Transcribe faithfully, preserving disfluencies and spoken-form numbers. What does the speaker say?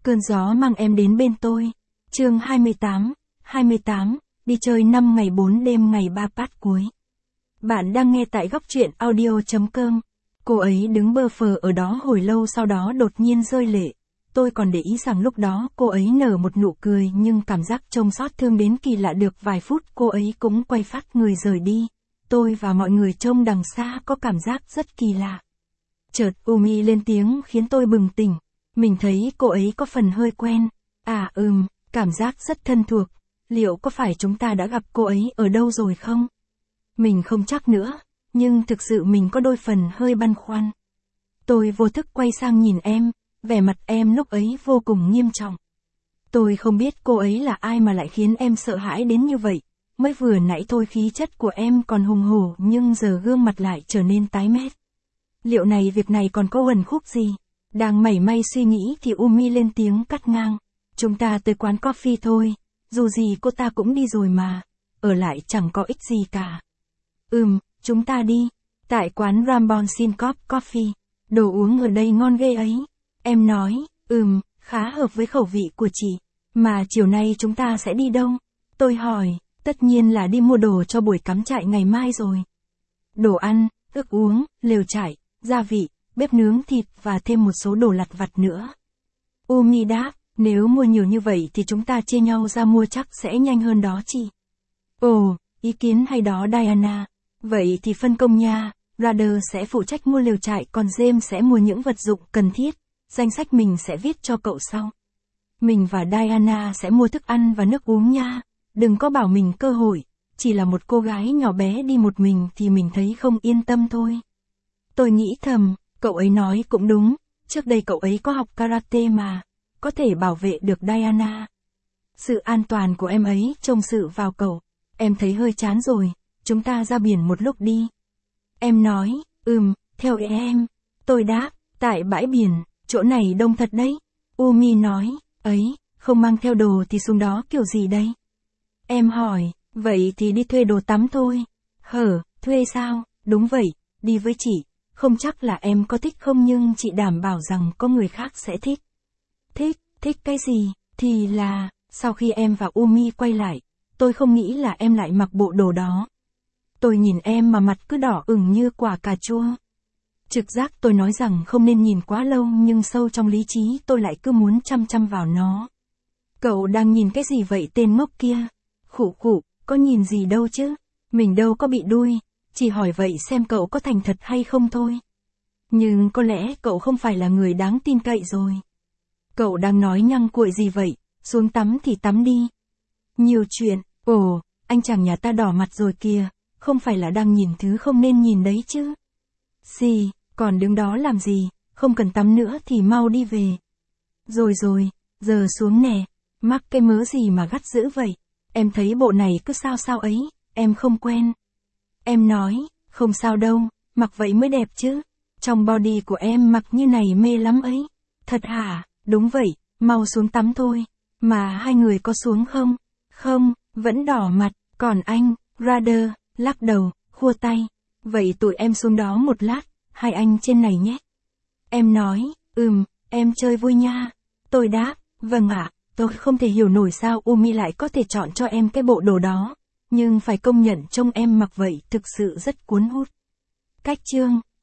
Cơn gió mang em đến bên tôi. Chương hai mươi tám, hai mươi tám, đi chơi năm ngày bốn đêm ngày ba part cuối. Bạn đang nghe tại góc truyện audio chấm com. Cô ấy đứng bơ phờ ở đó hồi lâu, sau đó đột nhiên rơi lệ. Tôi còn để ý rằng lúc đó cô ấy nở một nụ cười, nhưng cảm giác trông xót thương đến kỳ lạ. Được vài phút cô ấy cũng quay phát người rời đi. Tôi và mọi người trông đằng xa có cảm giác rất kỳ lạ. Chợt Umi lên tiếng khiến tôi bừng tỉnh. Mình thấy cô ấy có phần hơi quen. À ừm, cảm giác rất thân thuộc. Liệu có phải chúng ta đã gặp cô ấy ở đâu rồi không? Mình không chắc nữa, nhưng thực sự mình có đôi phần hơi băn khoăn. Tôi vô thức quay sang nhìn em, vẻ mặt em lúc ấy vô cùng nghiêm trọng. Tôi không biết cô ấy là ai mà lại khiến em sợ hãi đến như vậy. Mới vừa nãy thôi khí chất của em còn hùng hổ, nhưng giờ gương mặt lại trở nên tái mét. Liệu này việc này còn có uẩn khúc gì? Đang mảy may suy nghĩ thì Umi lên tiếng cắt ngang. Chúng ta tới quán coffee thôi, dù gì cô ta cũng đi rồi mà, ở lại chẳng có ích gì cả. Ừm, chúng ta đi. Tại quán Rambon xin cop coffee, đồ uống ở đây ngon ghê ấy. Em nói, ừm, khá hợp với khẩu vị của chị. Mà chiều nay chúng ta sẽ đi đâu? Tôi hỏi, tất nhiên là đi mua đồ cho buổi cắm trại ngày mai rồi. Đồ ăn, thức uống, lều trại, gia vị, bếp nướng thịt và thêm một số đồ lặt vặt nữa. Umi đáp, nếu mua nhiều như vậy thì chúng ta chia nhau ra mua chắc sẽ nhanh hơn đó chị. Ồ, ý kiến hay đó Diana. Vậy thì phân công nha, Ryder sẽ phụ trách mua lều trại, còn James sẽ mua những vật dụng cần thiết. Danh sách mình sẽ viết cho cậu sau. Mình và Diana sẽ mua thức ăn và nước uống nha. Đừng có bảo mình cơ hội, chỉ là một cô gái nhỏ bé đi một mình thì mình thấy không yên tâm thôi. Tôi nghĩ thầm, cậu ấy nói cũng đúng, trước đây cậu ấy có học karate mà, có thể bảo vệ được Diana. Sự an toàn của em ấy trông sự vào cậu, em thấy hơi chán rồi, chúng ta ra biển một lúc đi. Em nói, ừm, theo em. Tôi đáp, tại bãi biển, chỗ này đông thật đấy. Umi nói, ấy, không mang theo đồ thì xuống đó kiểu gì đây? Em hỏi, vậy thì đi thuê đồ tắm thôi. Hở, thuê sao? Đúng vậy, đi với chị. Không chắc là em có thích không, nhưng chị đảm bảo rằng có người khác sẽ thích. Thích, thích cái gì? Thì là, sau khi em và Umi quay lại, tôi không nghĩ là em lại mặc bộ đồ đó. Tôi nhìn em mà mặt cứ đỏ ửng như quả cà chua. Trực giác tôi nói rằng không nên nhìn quá lâu, nhưng sâu trong lý trí tôi lại cứ muốn chăm chăm vào nó. Cậu đang nhìn cái gì vậy tên ngốc kia? Khụ khụ, có nhìn gì đâu chứ? Mình đâu có bị đuôi, chỉ hỏi vậy xem cậu có thành thật hay không thôi. Nhưng có lẽ cậu không phải là người đáng tin cậy rồi. Cậu đang nói nhăng cuội gì vậy? Xuống tắm thì tắm đi. Nhiều chuyện, ồ, anh chàng nhà ta đỏ mặt rồi kìa, không phải là đang nhìn thứ không nên nhìn đấy chứ. Xì, còn đứng đó làm gì, không cần tắm nữa thì mau đi về. Rồi rồi, giờ xuống nè, mắc cái mớ gì mà gắt dữ vậy, em thấy bộ này cứ sao sao ấy, em không quen. Em nói, không sao đâu, mặc vậy mới đẹp chứ, trong body của em mặc như này mê lắm ấy. Thật hả? Đúng vậy, mau xuống tắm thôi. Mà hai người có xuống không? Không, vẫn đỏ mặt, còn anh, Ryder, lắc đầu, khua tay. Vậy tụi em xuống đó một lát, hai anh trên này nhé. Em nói, ừm, em chơi vui nha. Tôi đáp, vâng ạ, tôi không thể hiểu nổi sao Umi lại có thể chọn cho em cái bộ đồ đó. Nhưng phải công nhận trông em mặc vậy thực sự rất cuốn hút. Cách chương